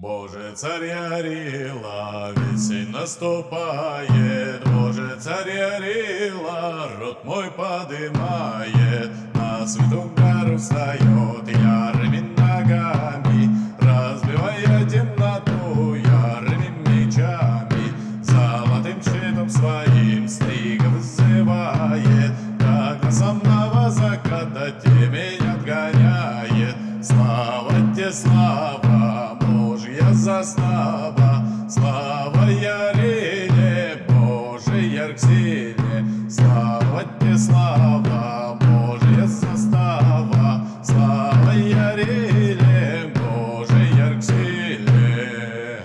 Боже, царь Ярила, весень наступает, Боже, царь Ярила, рот мой подымает, на святую гору встает ярыми ногами, разбивая темноту ярыми мечами, золотым щитом своим стригов вызывает, как до самого заката темень отгоняет. Слава те, слава, Божья застава, слава Ярине, Божия к силе, слава те, слава, Божья застава, слава Ярине, Божия к силе.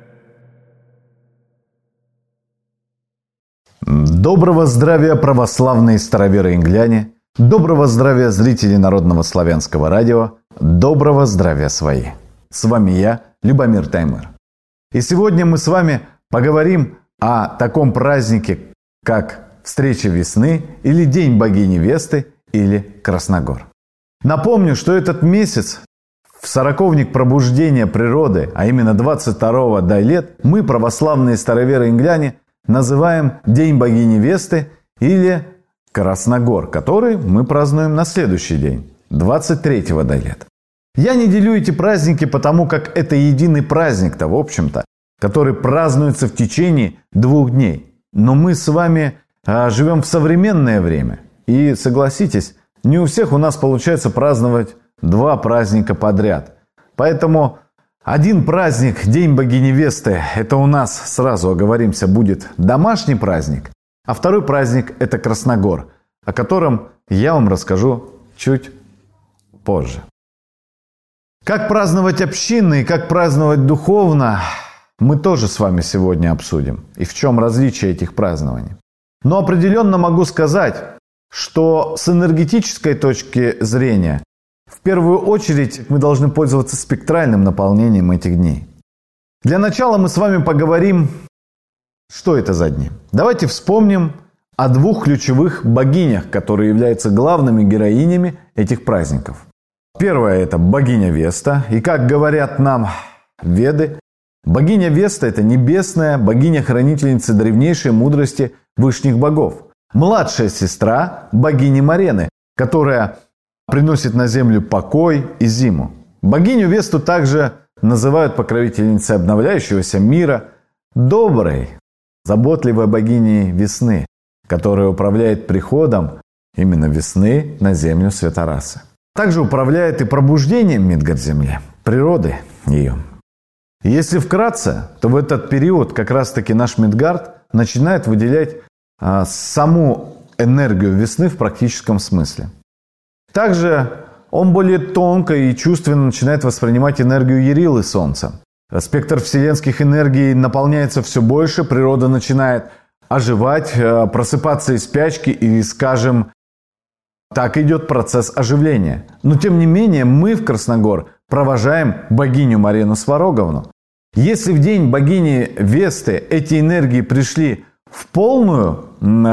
Доброго здравия, православные староверы-ингляне! Доброго здравия, зрители Народного славянского радио! Доброго здравия, свои! С вами я, Любомир Таймыр. И сегодня мы с вами поговорим о таком празднике, как встреча весны, или День богини Весты, или Красногор. Напомню, что этот месяц, в сороковник пробуждения природы, а именно 22-го Дайлет, мы, православные староверы-ингляне, называем День богини Весты или Красногор, который мы празднуем на следующий день, 23-го Дайлет. Я не делю эти праздники, потому как это единый праздник-то, в общем-то, который празднуется в течение 2 дней. Но мы с вами живем в современное время. И согласитесь, не у всех у нас получается праздновать 2 праздника подряд. Поэтому один праздник, День богини Весты, это у нас, сразу оговоримся, будет домашний праздник. А второй праздник – это Красногор, о котором я вам расскажу чуть позже. Как праздновать общинно и как праздновать духовно, мы тоже с вами сегодня обсудим. И в чем различие этих празднований. Но определенно могу сказать, что с энергетической точки зрения, в первую очередь мы должны пользоваться спектральным наполнением этих дней. Для начала мы с вами поговорим, что это за дни. Давайте вспомним о 2 ключевых богинях, которые являются главными героинями этих праздников. Первая – это богиня Веста. И как говорят нам Веды, богиня Веста – это небесная богиня-хранительница древнейшей мудрости вышних богов. Младшая сестра богини Марены, которая приносит на землю покой и зиму. Богиню Весту также называют покровительницей обновляющегося мира, доброй, заботливой богиней весны, которая управляет приходом именно весны на землю Святорасы. Также управляет и пробуждением Мидгард-земли, природы ее. Если вкратце, то в этот период как раз-таки наш Мидгард начинает выделять саму энергию весны в практическом смысле. Также он более тонко и чувственно начинает воспринимать энергию Ярилы Солнца. Спектр вселенских энергий наполняется все больше, природа начинает оживать, просыпаться из спячки и, скажем, так идет процесс оживления. Но тем не менее мы в Красногор провожаем богиню Марену Свароговну. Если в день богини Весты эти энергии пришли в полную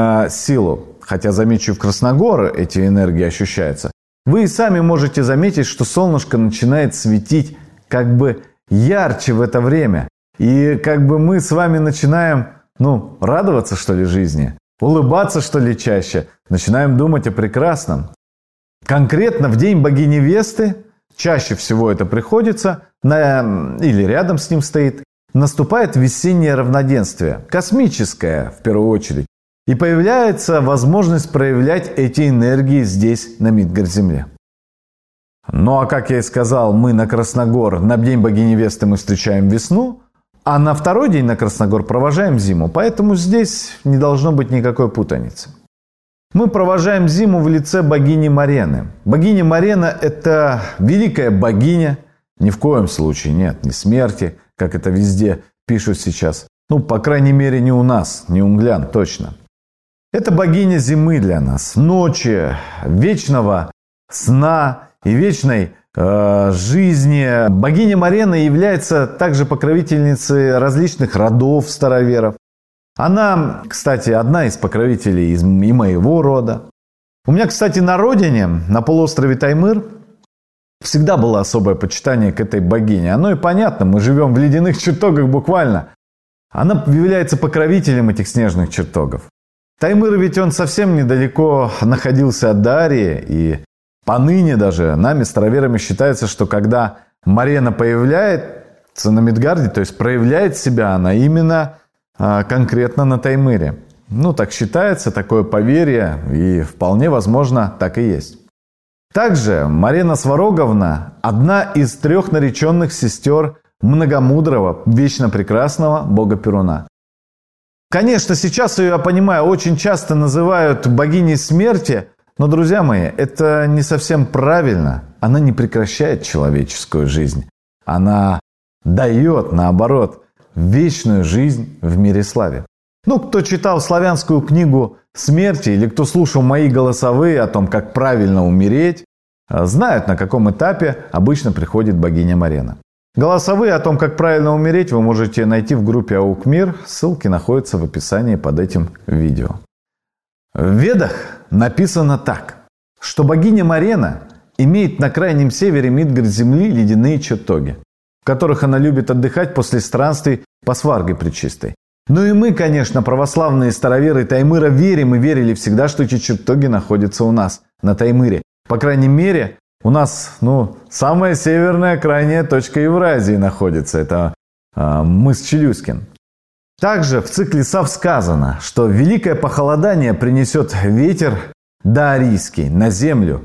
силу, хотя, замечу, в Красногор эти энергии ощущаются, вы и сами можете заметить, что солнышко начинает светить как бы ярче в это время. И как бы мы с вами начинаем, радоваться, что ли, жизни, улыбаться, что ли, чаще, начинаем думать о прекрасном. Конкретно в день богини Весты, чаще всего это приходится, или рядом с ним стоит, наступает весеннее равноденствие, космическое в первую очередь. И появляется возможность проявлять эти энергии здесь, на Мидгард-земле. Ну а как я и сказал, мы на Красногор, на День богини Весты мы встречаем весну, а на второй день на Красногор провожаем зиму. Поэтому здесь не должно быть никакой путаницы. Мы провожаем зиму в лице богини Марены. Богиня Марена – это великая богиня, ни в коем случае нет, не смерти, как это везде пишут сейчас. По крайней мере, не у нас, не у инглян, точно. Это богиня зимы для нас, ночи, вечного сна и вечной жизни. Богиня Марена является также покровительницей различных родов староверов. Она, кстати, одна из покровителей и моего рода. У меня, кстати, на родине, на полуострове Таймыр, всегда было особое почитание к этой богине. Оно и понятно, мы живем в ледяных чертогах буквально. Она является покровителем этих снежных чертогов. Таймыр ведь он совсем недалеко находился от Дарии, и поныне даже нами, староверами, считается, что когда Марена появляется на Мидгарде, то есть проявляет себя она именно конкретно на Таймыре. Так считается, такое поверье, и вполне возможно так и есть. Также Марена Свароговна – одна из 3 нареченных сестер многомудрого, вечно прекрасного бога Перуна. Конечно, сейчас ее, я понимаю, очень часто называют богиней смерти, но, друзья мои, это не совсем правильно. Она не прекращает человеческую жизнь. Она дает, наоборот, вечную жизнь в мире славе. Кто читал славянскую книгу смерти или кто слушал мои голосовые о том, как правильно умереть, знают, на каком этапе обычно приходит богиня Марена. Голосовые о том, как правильно умереть, вы можете найти в группе Аукмир. Ссылки находятся в описании под этим видео. В Ведах написано так, что богиня Марена имеет на крайнем севере Мидгард-земли ледяные чертоги, в которых она любит отдыхать после странствий по Сварге Пречистой. И мы, конечно, православные староверы Таймыра, верим и верили всегда, что эти чертоги находятся у нас, на Таймыре. По крайней мере, у нас, самая северная крайняя точка Евразии находится. Это мыс Челюскин. Также в цикле Сав сказано, что великое похолодание принесет ветер даарийский на землю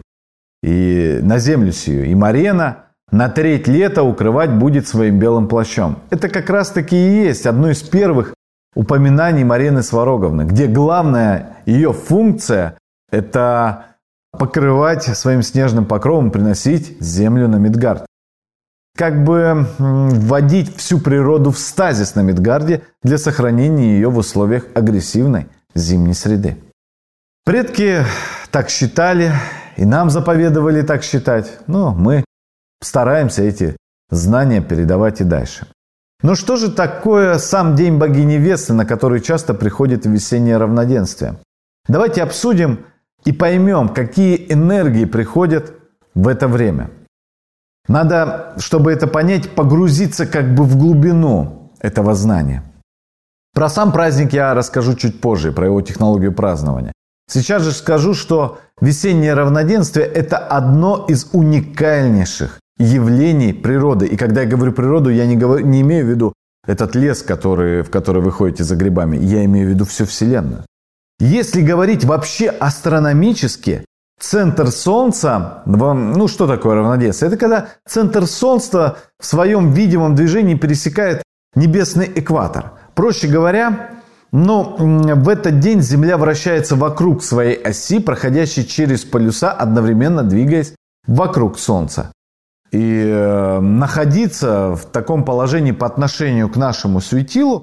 сию. И Марена на 3 лета укрывать будет своим белым плащом. Это как раз-таки и есть одно из первых упоминаний Марены Свароговны, где главная ее функция – это покрывать своим снежным покровом, приносить землю на Мидгард. Как бы вводить всю природу в стазис на Мидгарде для сохранения ее в условиях агрессивной зимней среды. Предки так считали, и нам заповедовали так считать. Мы стараемся эти знания передавать и дальше. Что же такое сам день богини Весты, на который часто приходит весеннее равноденствие? Давайте обсудим и поймем, какие энергии приходят в это время. Надо, чтобы это понять, погрузиться в глубину этого знания. Про сам праздник я расскажу чуть позже, про его технологию празднования. Сейчас же скажу, что весеннее равноденствие – это одно из уникальнейших явлений природы. И когда я говорю природу, я не имею в виду этот лес, в который вы ходите за грибами. Я имею в виду всю Вселенную. Если говорить вообще астрономически, центр Солнца, что такое равноденствие? Это когда центр Солнца в своем видимом движении пересекает небесный экватор. Проще говоря, в этот день Земля вращается вокруг своей оси, проходящей через полюса, одновременно двигаясь вокруг Солнца. И находиться в таком положении по отношению к нашему светилу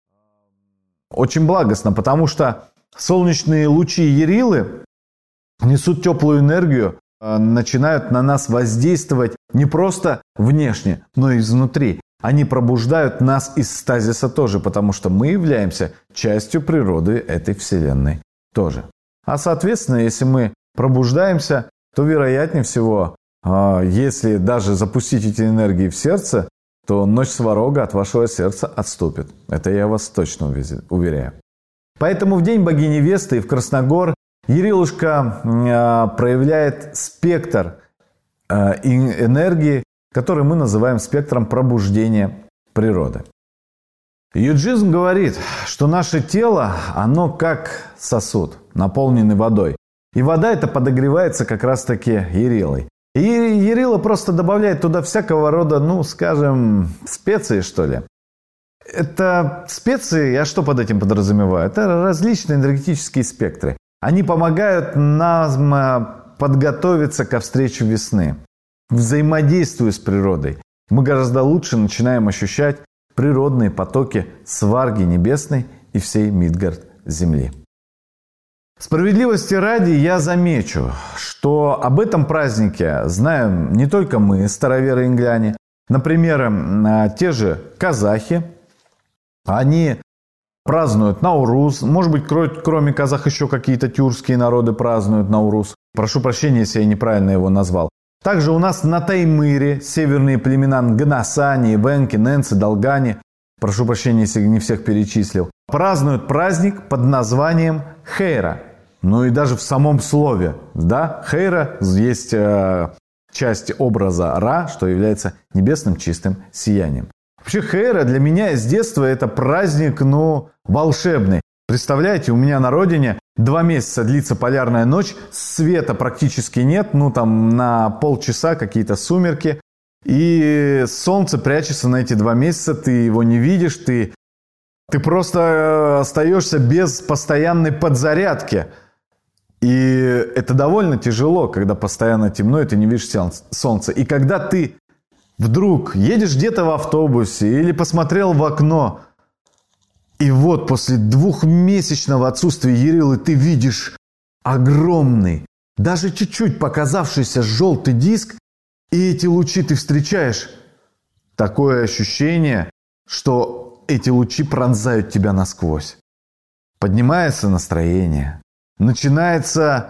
очень благостно, потому что солнечные лучи Ярилы несут теплую энергию, начинают на нас воздействовать не просто внешне, но и изнутри. Они пробуждают нас из стазиса тоже, потому что мы являемся частью природы этой Вселенной тоже. А соответственно, если мы пробуждаемся, то вероятнее всего, если даже запустить эти энергии в сердце, то ночь Сварога от вашего сердца отступит. Это я вас точно уверяю. Поэтому в день богини Весты в Красногор Ярилушка проявляет спектр энергии, который мы называем спектром пробуждения природы. Юджизм говорит, что наше тело, оно как сосуд, наполненный водой. И вода эта подогревается как раз-таки Ярилой. И Ярила просто добавляет туда всякого рода, специи, что ли. Это специи, я что под этим подразумеваю? Это различные энергетические спектры. Они помогают нам подготовиться ко встрече весны. Взаимодействуя с природой, мы гораздо лучше начинаем ощущать природные потоки Сварги Небесной и всей Мидгард-земли. Справедливости ради я замечу, что об этом празднике знаем не только мы, староверы-ингляне. Например, те же казахи, они празднуют Наурус. Может быть, кроме казах еще какие-то тюркские народы празднуют Наурус. Прошу прощения, если я неправильно его назвал. Также у нас на Таймыре северные племена Нгнасани, Венки, Ненцы, Долгани, прошу прощения, если не всех перечислил, празднуют праздник под названием Хейра. Ну и даже в самом слове, да, Хейра есть часть образа Ра, что является небесным чистым сиянием. Вообще Хейра для меня с детства это праздник, волшебный. Представляете, у меня на родине 2 месяца длится полярная ночь, света практически нет, на полчаса какие-то сумерки, и солнце прячется на эти 2 месяца, ты его не видишь, ты просто остаешься без постоянной подзарядки. И это довольно тяжело, когда постоянно темно, и ты не видишь солнца. И когда ты вдруг едешь где-то в автобусе или посмотрел в окно, и вот после 2-месячного отсутствия Ярилы ты видишь огромный, даже чуть-чуть показавшийся желтый диск, и эти лучи ты встречаешь. Такое ощущение, что эти лучи пронзают тебя насквозь. Поднимается настроение. Начинается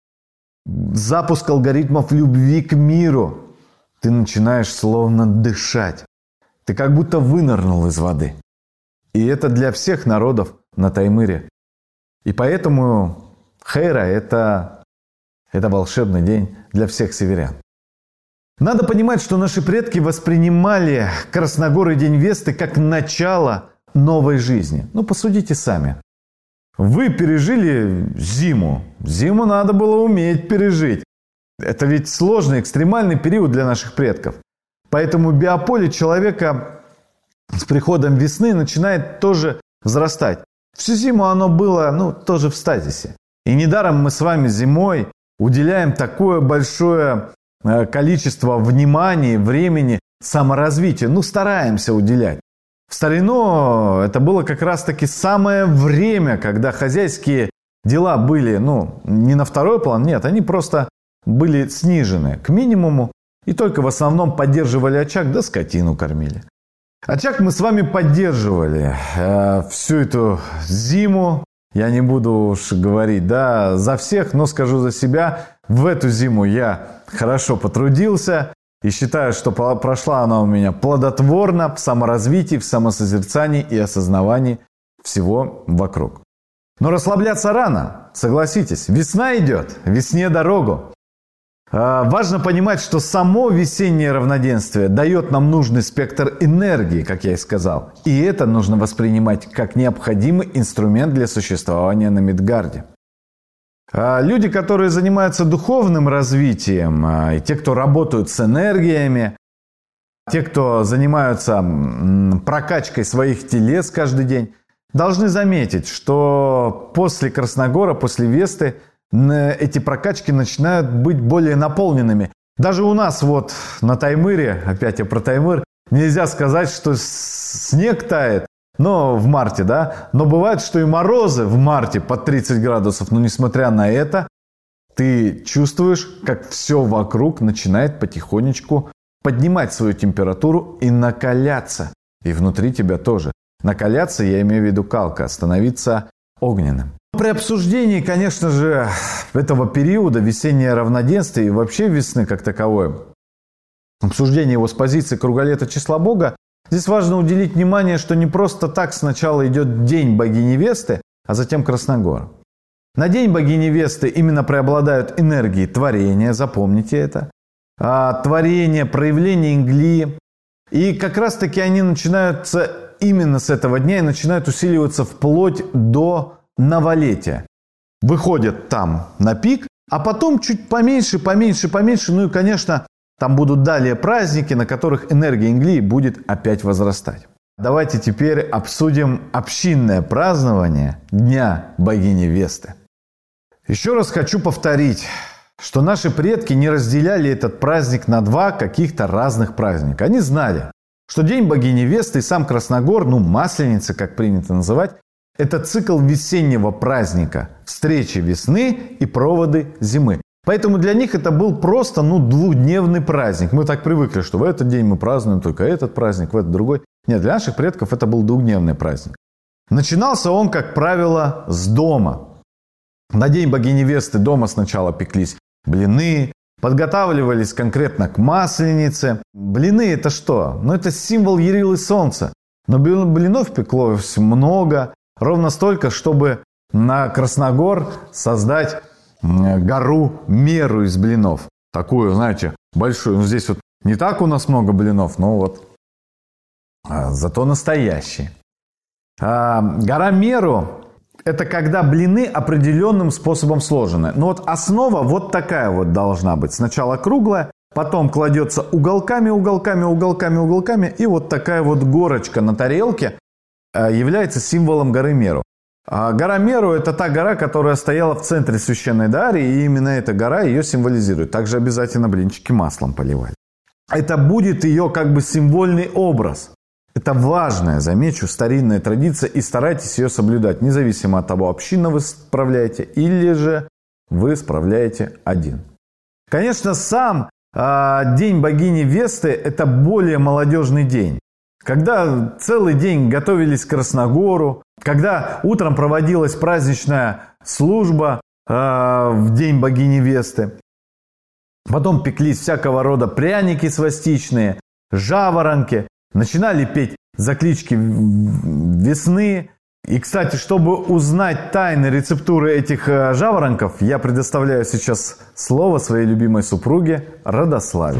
запуск алгоритмов любви к миру. Ты начинаешь словно дышать. Ты как будто вынырнул из воды. И это для всех народов на Таймыре. И поэтому Хейра – это волшебный день для всех северян. Надо понимать, что наши предки воспринимали Красногорый день Весты как начало новой жизни. Посудите сами. Вы пережили зиму. Зиму надо было уметь пережить. Это ведь сложный, экстремальный период для наших предков. Поэтому биополе человека с приходом весны начинает тоже взрастать. Всю зиму оно было, тоже в стазисе. И недаром мы с вами зимой уделяем такое большое количество внимания, времени саморазвитию. Стараемся уделять. В старину это было как раз-таки самое время, когда хозяйские дела были, не на второй план, нет, они просто были снижены к минимуму и только в основном поддерживали очаг, да скотину кормили. Очаг мы с вами поддерживали всю эту зиму, я не буду уж говорить, за всех, но скажу за себя, в эту зиму я хорошо потрудился. И считаю, что прошла она у меня плодотворно в саморазвитии, в самосозерцании и осознавании всего вокруг. Но расслабляться рано, согласитесь. Весна идет, весне дорогу. Важно понимать, что само весеннее равноденствие дает нам нужный спектр энергии, как я и сказал. И это нужно воспринимать как необходимый инструмент для существования на Мидгарде. Люди, которые занимаются духовным развитием, и те, кто работают с энергиями, те, кто занимаются прокачкой своих телес каждый день, должны заметить, что после Красногора, после Весты, эти прокачки начинают быть более наполненными. Даже у нас на Таймыре, опять я про Таймыр, нельзя сказать, что снег тает. В марте, но бывает, что и морозы в марте под 30 градусов, но несмотря на это, ты чувствуешь, как все вокруг начинает потихонечку поднимать свою температуру и накаляться. И внутри тебя тоже. Накаляться, я имею в виду калка, становиться огненным. При обсуждении, конечно же, этого периода, весеннее равноденствие и вообще весны как таковое, обсуждение его с позиции круголета числа Бога, здесь важно уделить внимание, что не просто так сначала идет день богини Весты, а затем Красногор. На день богини Весты именно преобладают энергии творения, запомните это, творения, проявления Ингли. И как раз-таки они начинаются именно с этого дня и начинают усиливаться вплоть до новолетия. Выходят там на пик, а потом чуть поменьше, и, конечно, там будут далее праздники, на которых энергия Ингли будет опять возрастать. Давайте теперь обсудим общинное празднование Дня богини Весты. Еще раз хочу повторить, что наши предки не разделяли этот праздник на 2 каких-то разных праздника. Они знали, что День богини Весты и сам Красногор, Масленица, как принято называть, это цикл весеннего праздника, встречи весны и проводы зимы. Поэтому для них это был просто 2-дневный праздник. Мы так привыкли, что в этот день мы празднуем только этот праздник, в этот другой. Нет, для наших предков это был 2-дневный праздник. Начинался он, как правило, с дома. На День богини Весты дома сначала пеклись блины, подготавливались конкретно к Масленице. Блины это что? Это символ Ярилы солнца. Но блинов пеклось много, ровно столько, чтобы на Красногор создать гору Меру из блинов. Такую, знаете, большую. Здесь не так у нас много блинов, но зато настоящие. Гора Меру – это когда блины определенным способом сложены. Основа такая должна быть. Сначала круглая, потом кладется уголками, и такая горочка на тарелке является символом горы Меру. Гора Меру – это та гора, которая стояла в центре священной Дарьи, и именно эта гора ее символизирует. Также обязательно блинчики маслом поливали. Это будет ее символьный образ. Это важная, замечу, старинная традиция, и старайтесь ее соблюдать, независимо от того, общинно вы справляете или же вы справляете один. Конечно, сам День богини Весты – это более молодежный день. Когда целый день готовились к Красногору, когда утром проводилась праздничная служба в День богини Весты, потом пеклись всякого рода пряники свастичные, жаворонки, начинали петь заклички весны. И, кстати, чтобы узнать тайны рецептуры этих жаворонков, я предоставляю сейчас слово своей любимой супруге Радославе.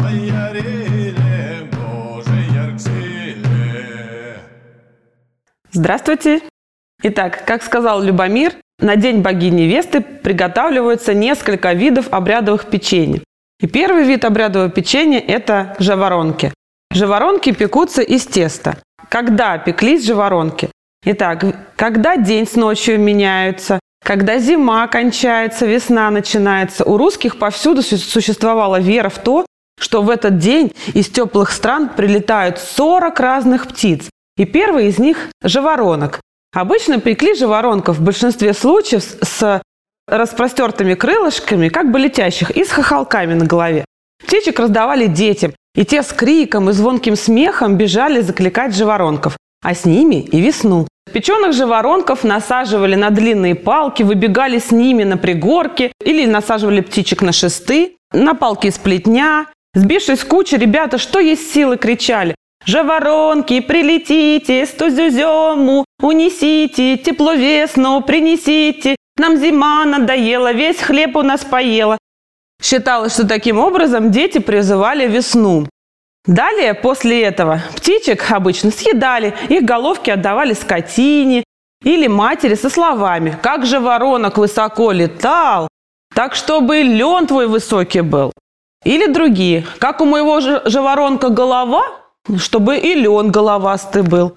Здравствуйте! Итак, как сказал Любомир, на День богини Весты приготавливаются несколько видов обрядовых печений. И первый вид обрядового печенья – это жаворонки. Жаворонки пекутся из теста. Когда пеклись жаворонки? Итак, когда день с ночью меняются, когда зима кончается, весна начинается. У русских повсюду существовала вера в то, что в этот день из теплых стран прилетают 40 разных птиц. И первый из них – жаворонок. Обычно пекли жаворонков в большинстве случаев с распростертыми крылышками, как бы летящих, и с хохолками на голове. Птичек раздавали детям, и те с криком и звонким смехом бежали закликать жаворонков, а с ними и весну. Печеных жаворонков насаживали на длинные палки, выбегали с ними на пригорки или насаживали птичек на шесты, на палки из плетня. Сбившись в кучу, ребята, что есть силы, кричали: «Жаворонки, прилетите, стузюзему, унесите, тепло весну принесите, нам зима надоела, весь хлеб у нас поела». Считалось, что таким образом дети призывали весну. Далее, после этого, птичек обычно съедали, их головки отдавали скотине или матери со словами: «Как жаворонок высоко летал, так чтобы лен твой высокий был». Или другие: «Как у моего жаворонка голова, чтобы и лен головастый был».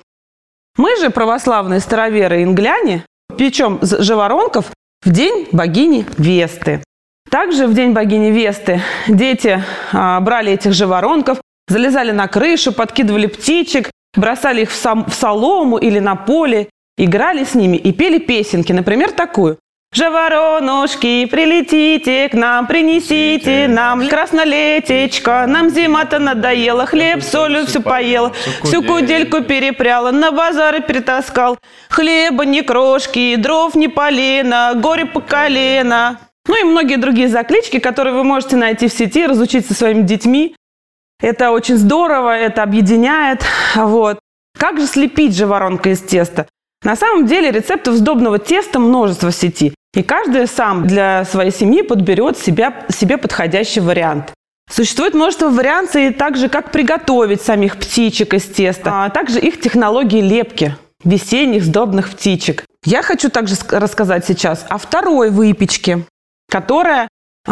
Мы же, православные староверы ингляне, печем жаворонков в день богини Весты. Также в день богини Весты дети брали этих жаворонков, залезали на крышу, подкидывали птичек, бросали их в солому или на поле, играли с ними и пели песенки, например, такую: «Жаворонушки, прилетите к нам, принесите нам краснолетечко, нам зима-то надоела, хлеб с солью все поела, всю кудельку перепряла, на базары перетаскал, хлеба ни крошки, дров ни полена, горе по колено». И многие другие заклички, которые вы можете найти в сети, разучить со своими детьми. Это очень здорово, это объединяет. Как же слепить жаворонка из теста? На самом деле рецептов сдобного теста множество в сети. И каждый сам для своей семьи подберет себе подходящий вариант. Существует множество вариаций также, как приготовить самих птичек из теста, а также их технологии лепки весенних сдобных птичек. Я хочу также рассказать сейчас о второй выпечке, которая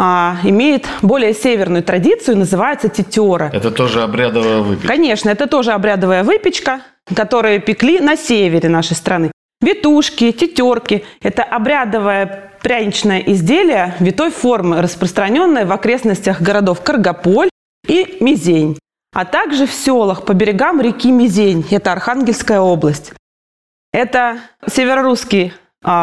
имеет более северную традицию, называется тетера. Это тоже обрядовая выпечка? Конечно, это тоже обрядовая выпечка, которую пекли на севере нашей страны. Ветушки, тетерки – это обрядовое пряничное изделие витой формы, распространенное в окрестностях городов Каргополь и Мизень, а также в селах по берегам реки Мизень, это Архангельская область. Это северорусский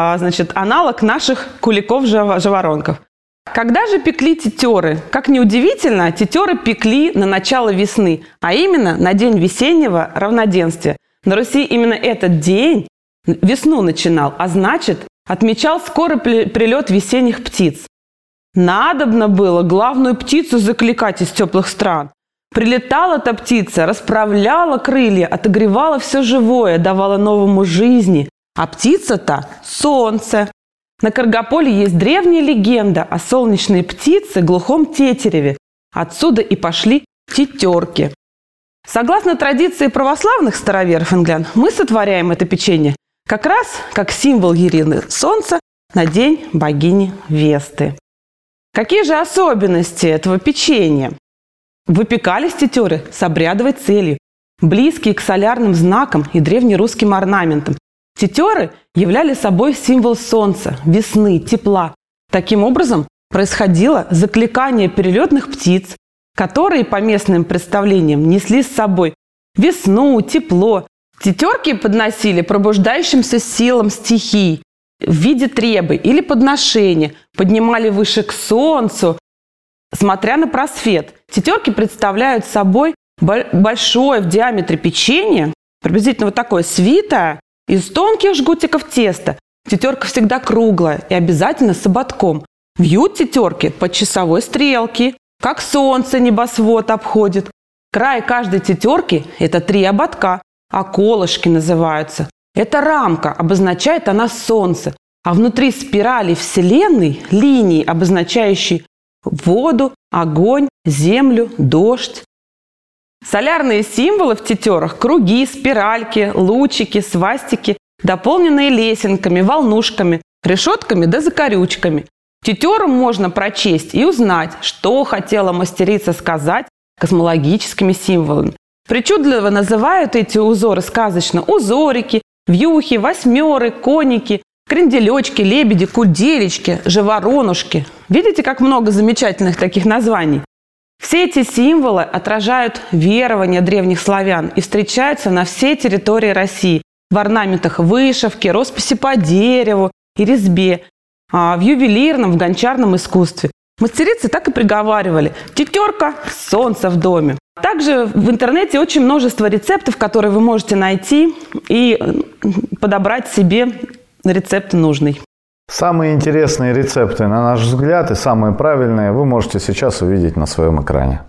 аналог наших куликов-жаворонков. Когда же пекли тетеры? Как ни удивительно, тетеры пекли на начало весны, а именно на день весеннего равноденствия. На Руси именно этот день весну начинал, а значит, отмечал скорый прилет весенних птиц. Надобно было главную птицу закликать из теплых стран. Прилетала та птица, расправляла крылья, отогревала все живое, давала новому жизни. А птица-то – солнце. На Каргополе есть древняя легенда о солнечной птице, глухом тетереве. Отсюда и пошли тетерки. Согласно традиции православных староверов инглян, мы сотворяем это печенье как раз как символ Ярины солнца на день богини Весты. Какие же особенности этого печенья? Выпекались тетеры с обрядовой целью, близкие к солярным знакам и древнерусским орнаментам. Тетеры являли собой символ солнца, весны, тепла. Таким образом, происходило закликание перелетных птиц, которые, по местным представлениям, несли с собой весну, тепло. Тетерки подносили пробуждающимся силам стихий в виде требы или подношения, поднимали выше к солнцу, смотря на просвет. Тетерки представляют собой большое в диаметре печенье, приблизительно вот такое свитое, из тонких жгутиков теста. Тетерка всегда круглая и обязательно с ободком. Вьют тетерки по часовой стрелке, как солнце небосвод обходит. Край каждой тетерки – это 3 ободка, а колышки называются. Эта рамка, обозначает она солнце, а внутри спирали Вселенной – линии, обозначающие воду, огонь, землю, дождь. Солярные символы в тетерах – круги, спиральки, лучики, свастики, дополненные лесенками, волнушками, решетками да закорючками. Тетерам можно прочесть и узнать, что хотела мастерица сказать космологическими символами. Причудливо называют эти узоры сказочно узорики, вьюхи, восьмеры, коники, кренделечки, лебеди, куделечки, жаворонушки. Видите, как много замечательных таких названий? Все эти символы отражают верования древних славян и встречаются на всей территории России в орнаментах вышивки, росписи по дереву и резьбе, в ювелирном, в гончарном искусстве. Мастерицы так и приговаривали: тетерка – солнце в доме. Также в интернете очень множество рецептов, которые вы можете найти и подобрать себе рецепт нужный. Самые интересные рецепты, на наш взгляд, и самые правильные вы можете сейчас увидеть на своем экране.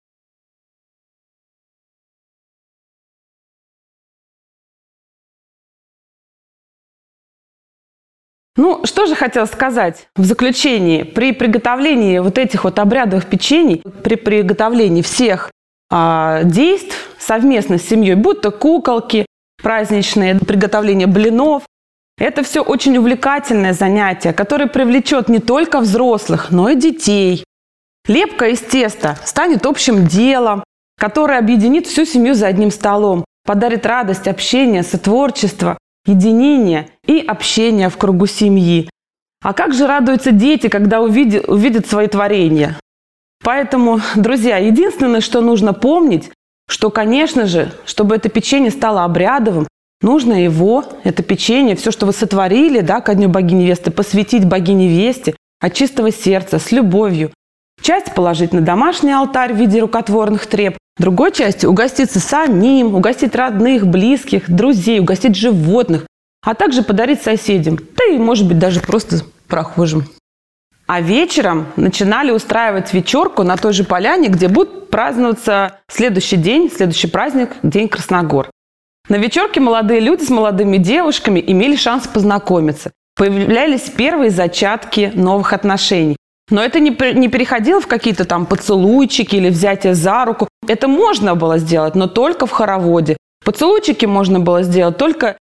Ну, что же хотела сказать в заключении. При приготовлении вот этих вот обрядовых печений, при приготовлении всех действий совместно с семьей, будто куколки, праздничные, приготовление блинов, это все очень увлекательное занятие, которое привлечет не только взрослых, но и детей. Лепка из теста станет общим делом, которое объединит всю семью за одним столом, подарит радость общения, сотворчества, единения и общения в кругу семьи. А как же радуются дети, когда увидят свои творения? Поэтому, друзья, единственное, что нужно помнить, что, конечно же, чтобы это печенье стало обрядовым, нужно его, это печенье, все, что вы сотворили, ко Дню богини Весты, посвятить богине Весте от чистого сердца, с любовью. Часть положить на домашний алтарь в виде рукотворных треб, другой частью угоститься самим, угостить родных, близких, друзей, угостить животных, а также подарить соседям, да и, может быть, даже просто прохожим. А вечером начинали устраивать вечерку на той же поляне, где будет праздноваться следующий праздник, День Красногор. На вечерке молодые люди с молодыми девушками имели шанс познакомиться. Появлялись первые зачатки новых отношений. Но это не переходило в какие-то там поцелуйчики или взятие за руку. Это можно было сделать, но только в хороводе. Поцелуйчики можно было сделать только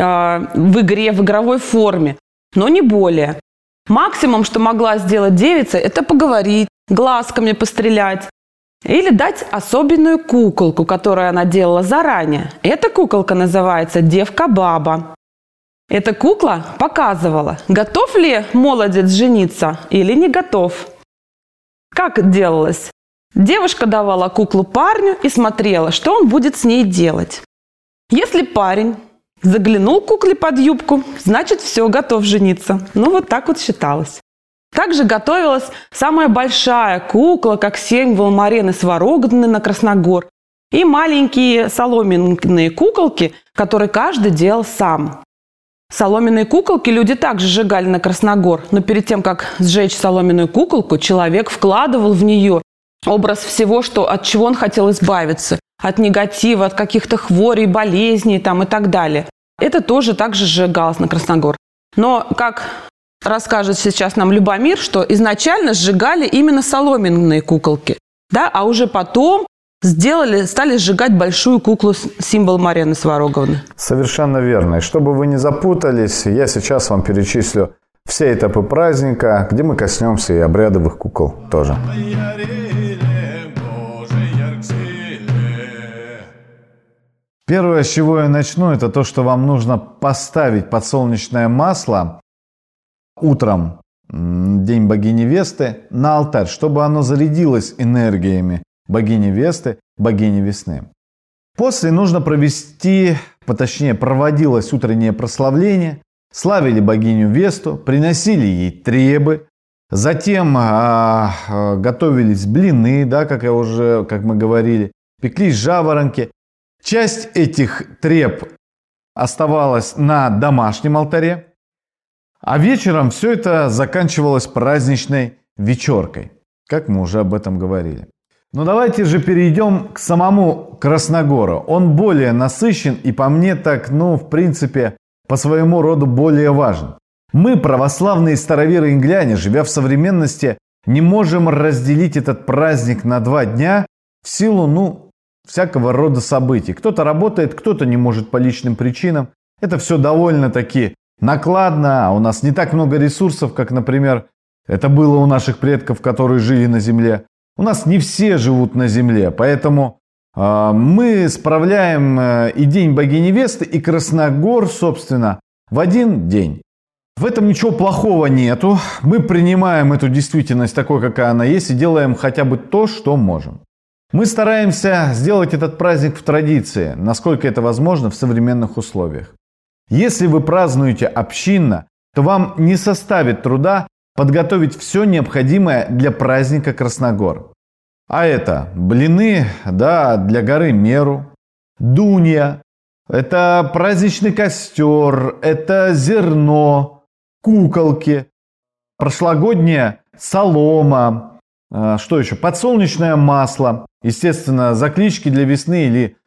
в игре, в игровой форме, но не более. Максимум, что могла сделать девица, это поговорить, глазками пострелять или дать особенную куколку, которую она делала заранее. Эта куколка называется девка-баба. Эта кукла показывала, готов ли молодец жениться или не готов. Как это делалось? Девушка давала куклу парню и смотрела, что он будет с ней делать. Если парень заглянул кукле под юбку, значит, все, готов жениться. Вот так вот считалось. Также готовилась самая большая кукла, как символ Марены Сварогдны на Красногор, и маленькие соломенные куколки, которые каждый делал сам. Соломенные куколки люди также сжигали на Красногор, но перед тем, как сжечь соломенную куколку, человек вкладывал в нее образ всего, от чего он хотел избавиться. От негатива, от каких-то хворей, болезней там, и так далее. Это тоже также сжигалось на Красногор. Но, как расскажет сейчас нам Любомир, что изначально сжигали именно соломенные куколки, да, а уже потом стали сжигать большую куклу, символ Марьяны Свароговны. Совершенно верно. И чтобы вы не запутались, я сейчас вам перечислю все этапы праздника, где мы коснемся и обрядовых кукол тоже. Первое, с чего я начну, это то, что вам нужно поставить подсолнечное масло утром, день богини Весты, на алтарь, чтобы оно зарядилось энергиями богини Весты, богини весны. После нужно проводилось утреннее прославление, славили богиню Весту, приносили ей требы, затем готовились блины, да, как мы говорили, пеклись жаворонки. Часть этих треб оставалась на домашнем алтаре, а вечером все это заканчивалось праздничной вечеркой, как мы уже об этом говорили. Но давайте же перейдем к самому Красногору. Он более насыщен и по мне так, в принципе, по своему роду более важен. Мы, православные староверы-ингляне, живя в современности, не можем разделить этот праздник на 2 дня в силу, всякого рода событий. Кто-то работает, кто-то не может по личным причинам. Это все довольно-таки накладно, а у нас не так много ресурсов, как, например, это было у наших предков, которые жили на земле. У нас не все живут на земле, поэтому мы справляем и День богини Весты, и Красногор, собственно, в один день. В этом ничего плохого нету. Мы принимаем эту действительность такой, какая она есть, и делаем хотя бы то, что можем. Мы стараемся сделать этот праздник в традиции, насколько это возможно в современных условиях. Если вы празднуете общинно, то вам не составит труда подготовить все необходимое для праздника Красногор. А это блины, для горы Меру, дунья, это праздничный костер, это зерно, куколки, прошлогодняя солома, что еще? Подсолнечное масло, естественно, заклички для весны или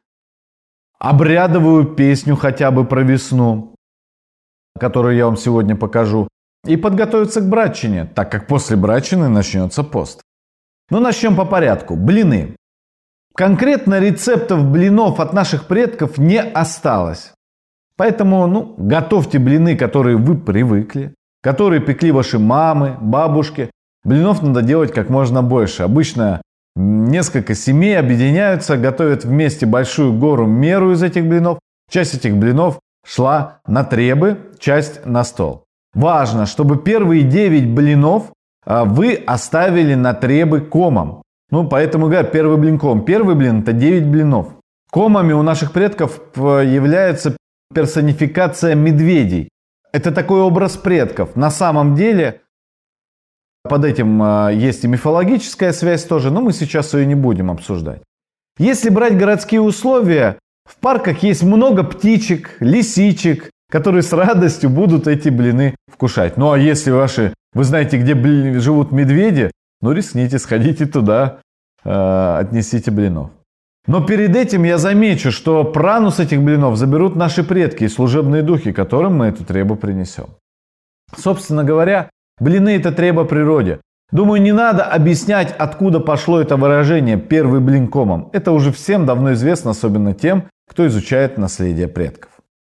обрядовую песню хотя бы про весну, которую я вам сегодня покажу. И подготовиться к братчине, так как после братчины начнется пост. Но начнем по порядку. Блины. Конкретно рецептов блинов от наших предков не осталось. Поэтому, готовьте блины, которые вы привыкли, которые пекли ваши мамы, бабушки. Блинов надо делать как можно больше. Обычно несколько семей объединяются, готовят вместе большую гору меру из этих блинов. Часть этих блинов шла на требы, часть на стол. Важно, чтобы первые 9 блинов вы оставили на требы комом. Поэтому говорят, первый блин ком. Первый блин – это 9 блинов. Комами у наших предков является персонификация медведей. Это такой образ предков. На самом деле, под этим есть и мифологическая связь тоже, но мы сейчас ее не будем обсуждать. Если брать городские условия, в парках есть много птичек, лисичек, которые с радостью будут эти блины вкушать. А если вы знаете, где живут медведи, рискните, сходите туда, отнесите блинов. Но перед этим я замечу, что пранус этих блинов заберут наши предки и служебные духи, которым мы эту требу принесем. Собственно говоря, блины – это треба природе. Думаю, не надо объяснять, откуда пошло это выражение «первый блин комом». Это уже всем давно известно, особенно тем, кто изучает наследие предков.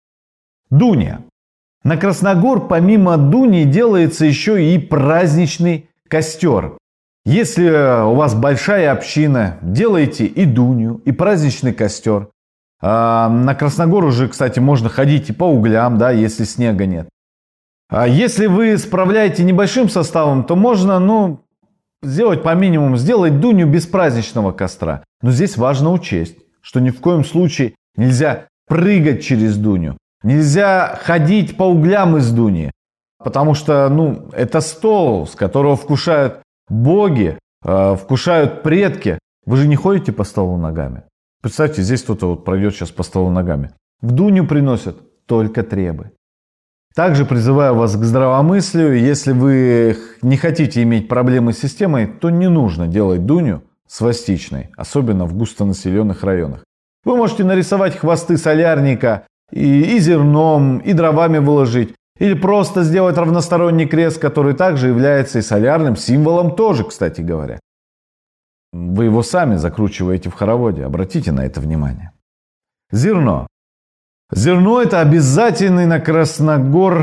Дуня. На Красногор помимо дуни делается еще и праздничный костер. Если у вас большая община, делайте и дунью, и праздничный костер. На Красногор уже, кстати, можно ходить и по углям, если снега нет. Если вы справляете небольшим составом, то можно, сделать по минимуму, сделать дунью без праздничного костра. Но здесь важно учесть, что ни в коем случае нельзя прыгать через дунью. Нельзя ходить по углям из дуни, потому что, это стол, с которого вкушают боги, вкушают предки. Вы же не ходите по столу ногами. Представьте, здесь кто-то пройдет сейчас по столу ногами. В дунью приносят только требы. Также призываю вас к здравомыслию. Если вы не хотите иметь проблемы с системой, то не нужно делать дунью свастичной, особенно в густонаселенных районах. Вы можете нарисовать хвосты солярника и зерном, и дровами выложить, или просто сделать равносторонний крест, который также является и солярным символом тоже, кстати говоря. Вы его сами закручиваете в хороводе, обратите на это внимание. Зерно. Зерно – это обязательный на Красногор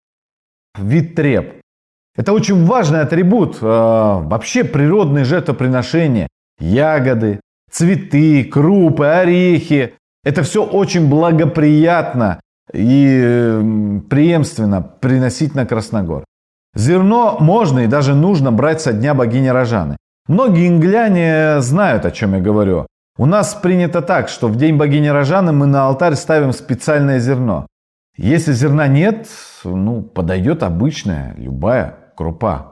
вид треб. Это очень важный атрибут вообще природные жертвоприношения. Ягоды, цветы, крупы, орехи. Это все очень благоприятно и преемственно приносить на Красногор. Зерно можно и даже нужно брать со дня богини Рожаны. Многие ингляне знают, о чем я говорю. У нас принято так, что в день богини Рожаны мы на алтарь ставим специальное зерно. Если зерна нет, подойдет обычная, любая крупа.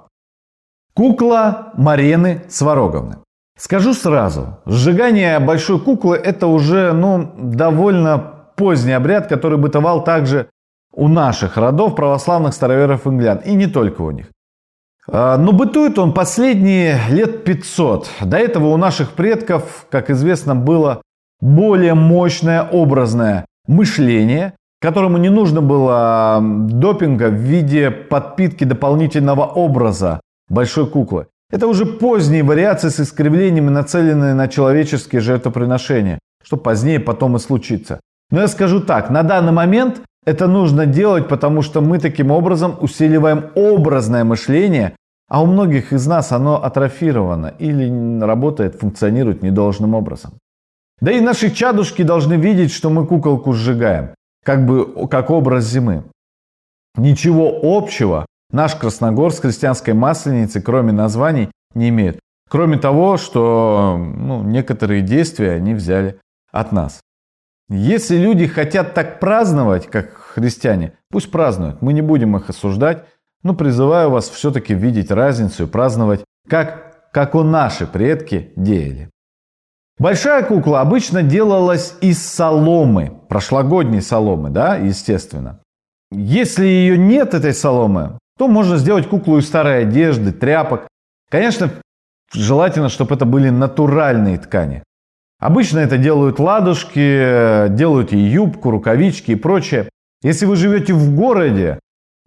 Кукла Марены Свароговны. Скажу сразу, сжигание большой куклы – это уже довольно поздний обряд, который бытовал также у наших родов православных староверов инглян, и не только у них. Но бытует он последние лет 500. До этого у наших предков, как известно, было более мощное образное мышление, которому не нужно было допинга в виде подпитки дополнительного образа большой куклы. Это уже поздние вариации с искривлениями, нацеленные на человеческие жертвоприношения, что позднее потом и случится. Но я скажу так, на данный момент это нужно делать, потому что мы таким образом усиливаем образное мышление, а у многих из нас оно атрофировано или работает, функционирует недолжным образом. Да и наши чадушки должны видеть, что мы куколку сжигаем, как образ зимы. Ничего общего наш Красногор с христианской масленицей, кроме названий, не имеет. Кроме того, что некоторые действия они взяли от нас. Если люди хотят так праздновать, как христиане, пусть празднуют. Мы не будем их осуждать, но призываю вас все-таки видеть разницу и праздновать, как наши предки деяли. Большая кукла обычно делалась из соломы, прошлогодней соломы, естественно. Если ее нет, этой соломы, то можно сделать куклу из старой одежды, тряпок. Конечно, желательно, чтобы это были натуральные ткани. Обычно это делают ладушки, делают и юбку, рукавички и прочее. Если вы живете в городе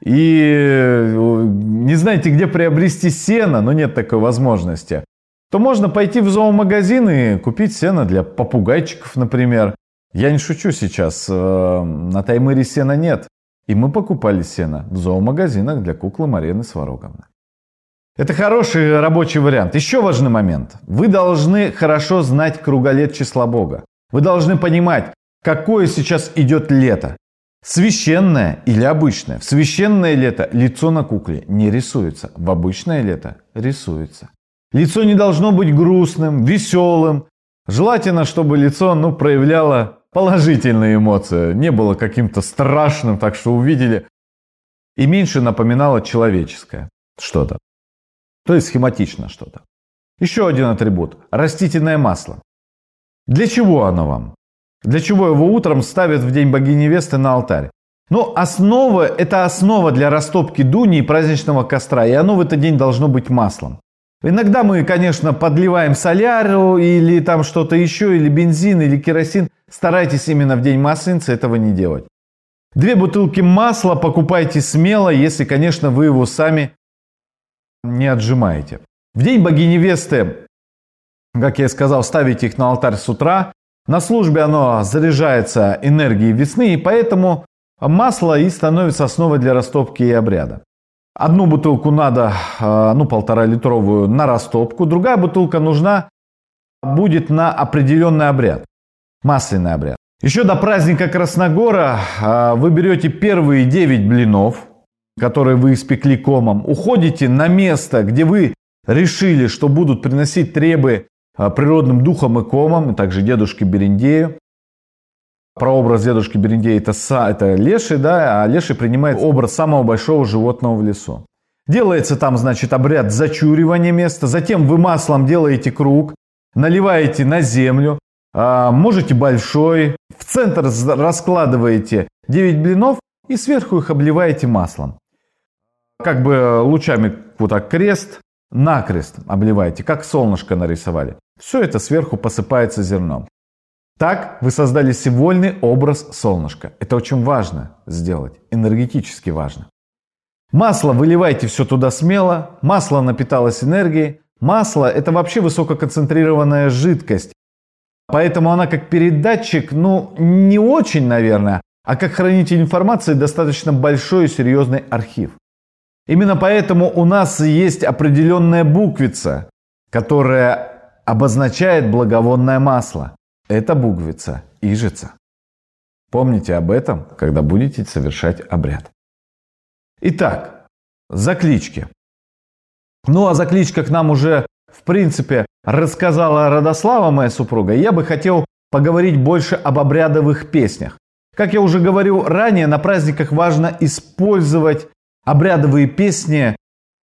и не знаете, где приобрести сено, но нет такой возможности, то можно пойти в зоомагазин и купить сено для попугайчиков, например. Я не шучу сейчас, на Таймыре сена нет. И мы покупали сено в зоомагазинах для куклы Марены Свароговны. Это хороший рабочий вариант. Еще важный момент. Вы должны хорошо знать круголет числа Бога. Вы должны понимать, какое сейчас идет лето. Священное или обычное. В священное лето лицо на кукле не рисуется. В обычное лето рисуется. Лицо не должно быть грустным, веселым. Желательно, чтобы лицо проявляло положительные эмоции. Не было каким-то страшным, так что увидели. И меньше напоминало человеческое что-то. То есть схематично что-то. Еще один атрибут. Растительное масло. Для чего оно вам? Для чего его утром ставят в день богини невесты на алтарь? Это основа для растопки дуни и праздничного костра. И оно в этот день должно быть маслом. Иногда мы, конечно, подливаем соляру или там что-то еще, или бензин, или керосин. Старайтесь именно в день Масленицы этого не делать. 2 бутылки масла покупайте смело, если, конечно, вы его сами не отжимаете. В день богини невесты, как я и сказал, ставите их на алтарь с утра. На службе оно заряжается энергией весны, и поэтому масло и становится основой для растопки и обряда. 1 бутылку надо, 1,5-литровую на растопку, другая бутылка нужна будет на определенный обряд, масляный обряд. Еще до праздника Красногора вы берете первые 9 блинов, которые вы испекли комом, уходите на место, где вы решили, что будут приносить требы природным духом и комом, и также дедушке Берендею. Прообраз дедушки Берендея это леший, а леший принимает образ самого большого животного в лесу. Делается там, обряд зачуривания места, затем вы маслом делаете круг, наливаете на землю, можете большой, в центр раскладываете 9 блинов и сверху их обливаете маслом. Как бы лучами вот так крест-накрест обливаете, как солнышко нарисовали. Все это сверху посыпается зерном. Так вы создали символьный образ солнышка. Это очень важно сделать, энергетически важно. Масло выливайте все туда смело, масло напиталось энергией. Масло – это вообще высококонцентрированная жидкость. Поэтому она как передатчик, не очень, наверное, а как хранитель информации достаточно большой и серьезный архив. Именно поэтому у нас есть определенная буквица, которая обозначает благовонное масло. Это буквица Ижица. Помните об этом, когда будете совершать обряд. Итак, заклички. О закличках нам уже, в принципе, рассказала Радослава, моя супруга. Я бы хотел поговорить больше об обрядовых песнях. Как я уже говорил ранее, на праздниках важно использовать обрядовые песни,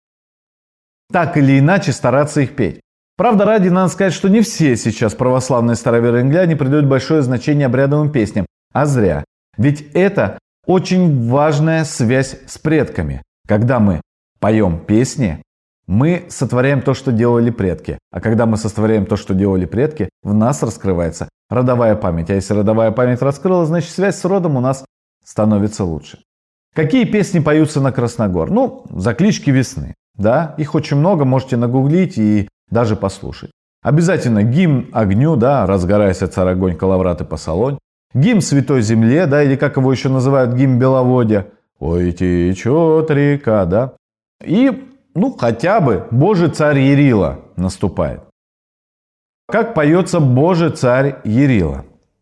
так или иначе стараться их петь. Правда ради, надо сказать, что не все сейчас православные староверы-ингляне придают большое значение обрядовым песням. А зря. Ведь это очень важная связь с предками. Когда мы поем песни, мы сотворяем то, что делали предки. А когда мы сотворяем то, что делали предки, в нас раскрывается родовая память. А если родовая память раскрылась, значит связь с родом у нас становится лучше. Какие песни поются на Красногор? Заклички весны. Да, их очень много, можете нагуглить и даже послушать. Обязательно гимн огню, да, разгорайся, царь огонь, коловрат и посолонь. Гимн святой земле, да, или как его еще называют, гимн Беловодья. Ой, течет река, да. И, хотя бы Божий царь Ярила наступает. Как поется Божий царь Ярила?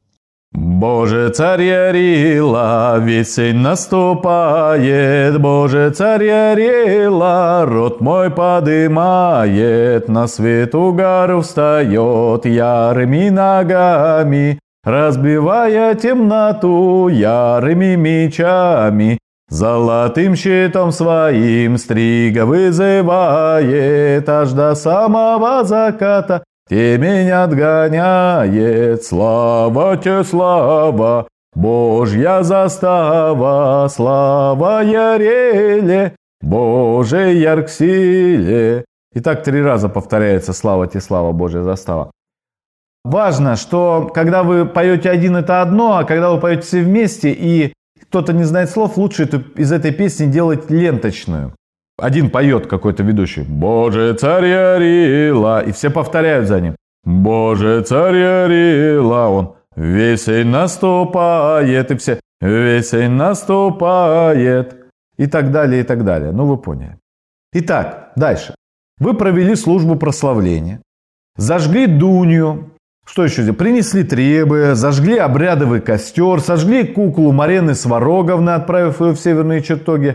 Боже царь Ярила, весень наступает, Боже царь Ярила, род мой подымает, на свету гору встает ярыми ногами, разбивая темноту ярыми мечами, золотым щитом своим стрига вызывает, аж до самого заката темень отгоняет. Слава те, слава, Божья застава, слава Яреле, Божий Ярксиле. И так 3 раза повторяется слава те, слава, Божья застава. Важно, что когда вы поете один, это одно, а когда вы поете все вместе и кто-то не знает слов, лучше из этой песни делать ленточную. Один поет какой-то ведущий «Боже, царь Ярила», и все повторяют за ним «Боже, царь Ярила», он «Весень наступает», и все «Весень наступает», и так далее, и так далее. Вы поняли. Итак, дальше. Вы провели службу прославления, зажгли дунью, что еще здесь? Принесли требы, зажгли обрядовый костер, сожгли куклу Марены Свароговны, отправив ее в северные чертоги.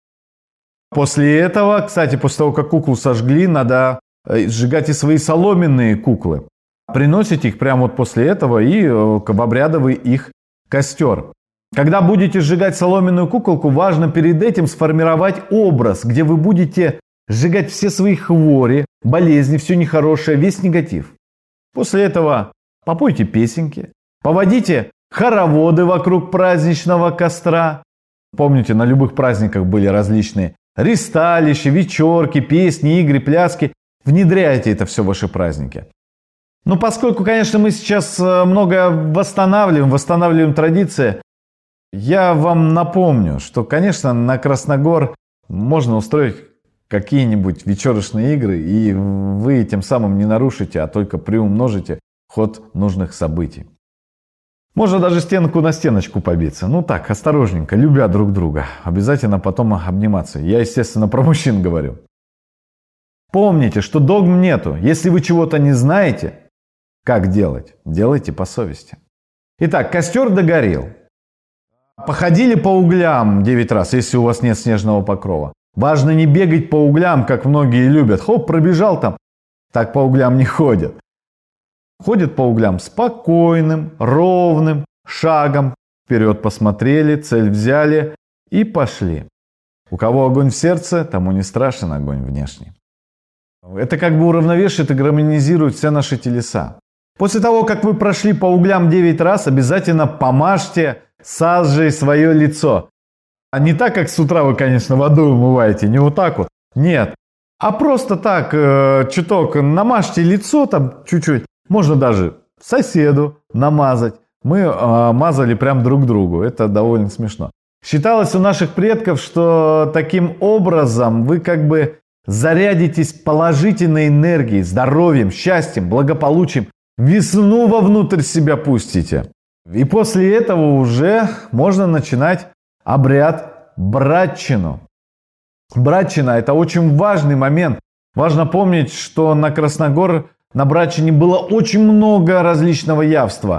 После этого, кстати, после того, как куклу сожгли, надо сжигать и свои соломенные куклы. Приносите их прямо после этого и в обрядовый их костер. Когда будете сжигать соломенную куколку, важно перед этим сформировать образ, где вы будете сжигать все свои хвори, болезни, все нехорошее, весь негатив. После этого попойте песенки, поводите хороводы вокруг праздничного костра. Помните, на любых праздниках были различные ристалища, вечерки, песни, игры, пляски. Внедряйте это все в ваши праздники. Поскольку, конечно, мы сейчас многое восстанавливаем традиции, я вам напомню, что, конечно, на Красногор можно устроить какие-нибудь вечерочные игры, и вы тем самым не нарушите, а только приумножите ход нужных событий. Можно даже стенку на стеночку побиться. Так, осторожненько, любя друг друга. Обязательно потом обниматься. Я, естественно, про мужчин говорю. Помните, что догм нету. Если вы чего-то не знаете, как делать, делайте по совести. Итак, костер догорел. Походили по углям 9 раз, если у вас нет снежного покрова. Важно не бегать по углям, как многие любят. Хоп, пробежал там. Так по углям не ходят. Ходят по углям спокойным, ровным шагом. Вперед посмотрели, цель взяли и пошли. У кого огонь в сердце, тому не страшен огонь внешний. Это как бы уравновешивает и гармонизирует все наши телеса. После того, как вы прошли по углям 9 раз, обязательно помажьте сажей свое лицо. Не так, как с утра вы, конечно, водой умываете, не вот так вот. Нет. А просто так, чуток намажьте лицо там чуть-чуть. Можно даже соседу намазать. Мы мазали прям друг другу. Это довольно смешно. Считалось у наших предков, что таким образом вы как бы зарядитесь положительной энергией, здоровьем, счастьем, благополучием. Весну вовнутрь себя пустите. И после этого уже можно начинать обряд братчину. Братчина – это очень важный момент. Важно помнить, что на Красногор, на братчине было очень много различного явства.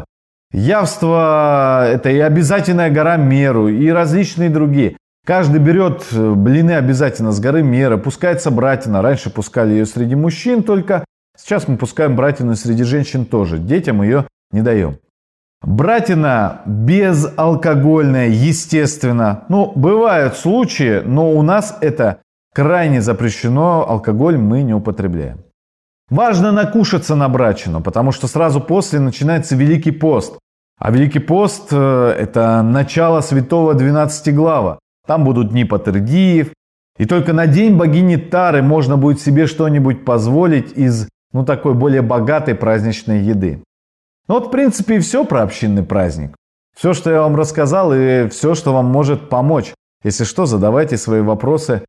Явство – это и обязательная гора Меру, и различные другие. Каждый берет блины обязательно с горы Мера, пускается братина. Раньше пускали ее среди мужчин только, сейчас мы пускаем братину среди женщин тоже. Детям ее не даем. Братина безалкогольная, естественно. Бывают случаи, но у нас это крайне запрещено. Алкоголь мы не употребляем. Важно накушаться на братчину, потому что сразу после начинается Великий пост. А Великий пост – это начало святого 12-глава. Там будут дни Патердиев. И только на день богини Тары можно будет себе что-нибудь позволить из такой более богатой праздничной еды. В принципе, и все про общинный праздник. Все, что я вам рассказал, и все, что вам может помочь. Если что, задавайте свои вопросы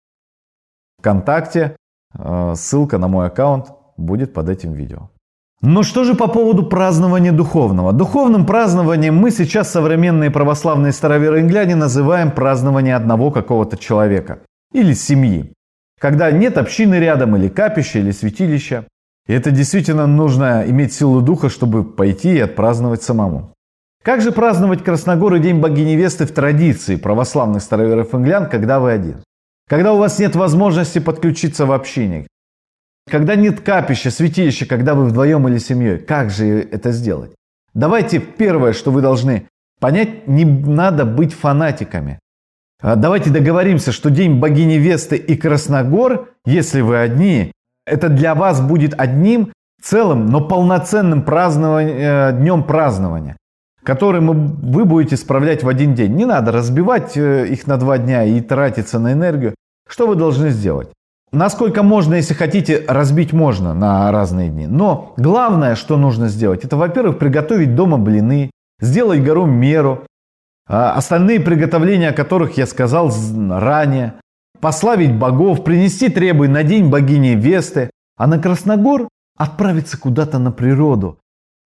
ВКонтакте. Ссылка на мой аккаунт будет под этим видео. Что же по поводу празднования духовного? Духовным празднованием мы сейчас, современные православные староверы-ингляне, называем празднование одного какого-то человека или семьи. Когда нет общины рядом, или капища, или святилища. И это действительно нужно иметь силу духа, чтобы пойти и отпраздновать самому. Как же праздновать Красногор и День Богини-Невесты в традиции православных староверов-инглян, когда вы один? Когда у вас нет возможности подключиться в общине? Когда нет капища, святилища, когда вы вдвоем или семьей? Как же это сделать? Давайте первое, что вы должны понять, не надо быть фанатиками. Давайте договоримся, что День Богини-Невесты и Красногор, если вы одни, это для вас будет одним целым, но полноценным днем празднования, который вы будете справлять в один день. Не надо разбивать их на 2 дня и тратиться на энергию. Что вы должны сделать? Насколько можно, если хотите, разбить можно на разные дни. Но главное, что нужно сделать, это, во-первых, приготовить дома блины, сделать гору Меру, остальные приготовления, о которых я сказал ранее, пославить богов, принести требы на день богини-Весты, а на Красногор отправиться куда-то на природу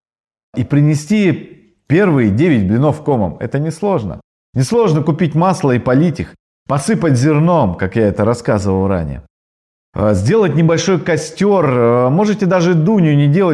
и принести первые 9 блинов комом. Это несложно. Несложно купить масло и полить их, посыпать зерном, как я это рассказывал ранее. Сделать небольшой костер, можете даже дунью не делать,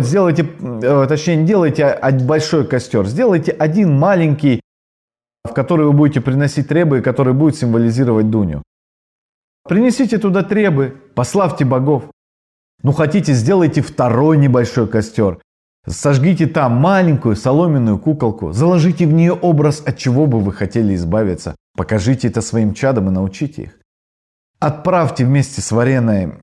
не делайте большой костер, сделайте один маленький, в который вы будете приносить требы, и который будет символизировать дунью. Принесите туда требы, пославьте богов. Хотите, сделайте второй небольшой костер. Сожгите там маленькую соломенную куколку. Заложите в нее образ, от чего бы вы хотели избавиться. Покажите это своим чадам и научите их. Отправьте вместе с Мареной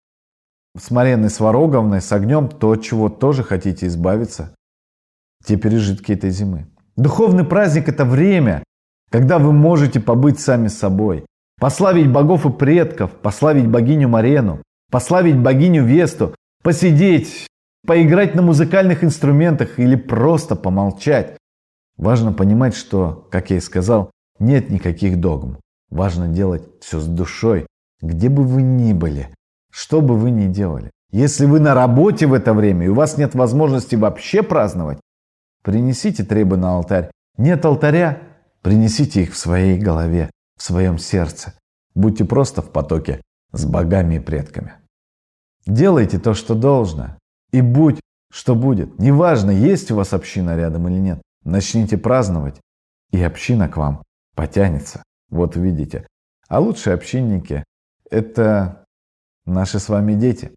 Свароговной, с огнем, то, от чего тоже хотите избавиться. Те пережитки этой зимы. Духовный праздник – это время, когда вы можете побыть сами с собой. Пославить богов и предков, пославить богиню Марену, пославить богиню Весту, посидеть, поиграть на музыкальных инструментах или просто помолчать. Важно понимать, что, как я и сказал, нет никаких догм. Важно делать все с душой, где бы вы ни были, что бы вы ни делали. Если вы на работе в это время и у вас нет возможности вообще праздновать, принесите требы на алтарь. Нет алтаря, принесите их в своей голове, в своем сердце. Будьте просто в потоке с богами и предками. Делайте то, что должно, и будь, что будет. Неважно, есть у вас община рядом или нет. Начните праздновать, и община к вам потянется. Вот видите. А лучшие общинники – это наши с вами дети.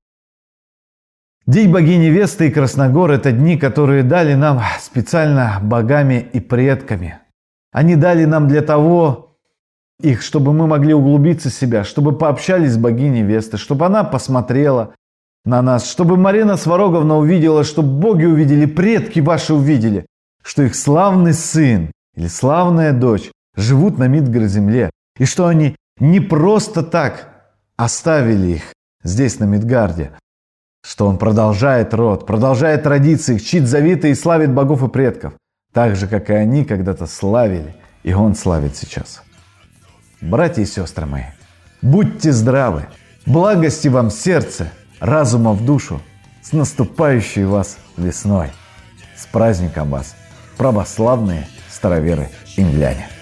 День богини Весты и Красногор – это дни, которые дали нам специально богами и предками. Они дали нам для того, чтобы мы могли углубиться в себя, чтобы пообщались с богиней Вестой, чтобы она посмотрела на нас, чтобы Марена Свароговна увидела, чтобы боги увидели, предки ваши увидели, что их славный сын или славная дочь живут на Мидгар-земле, И что они не просто так оставили их здесь, на Мидгарде, что он продолжает род, продолжает традиции, чтит заветы и славит богов и предков, так же, как и они когда-то славили, и он славит сейчас. Братья и сестры мои, будьте здравы, благости вам в сердце, разума в душу, с наступающей вас весной. С праздником вас, православные староверы-ингляне!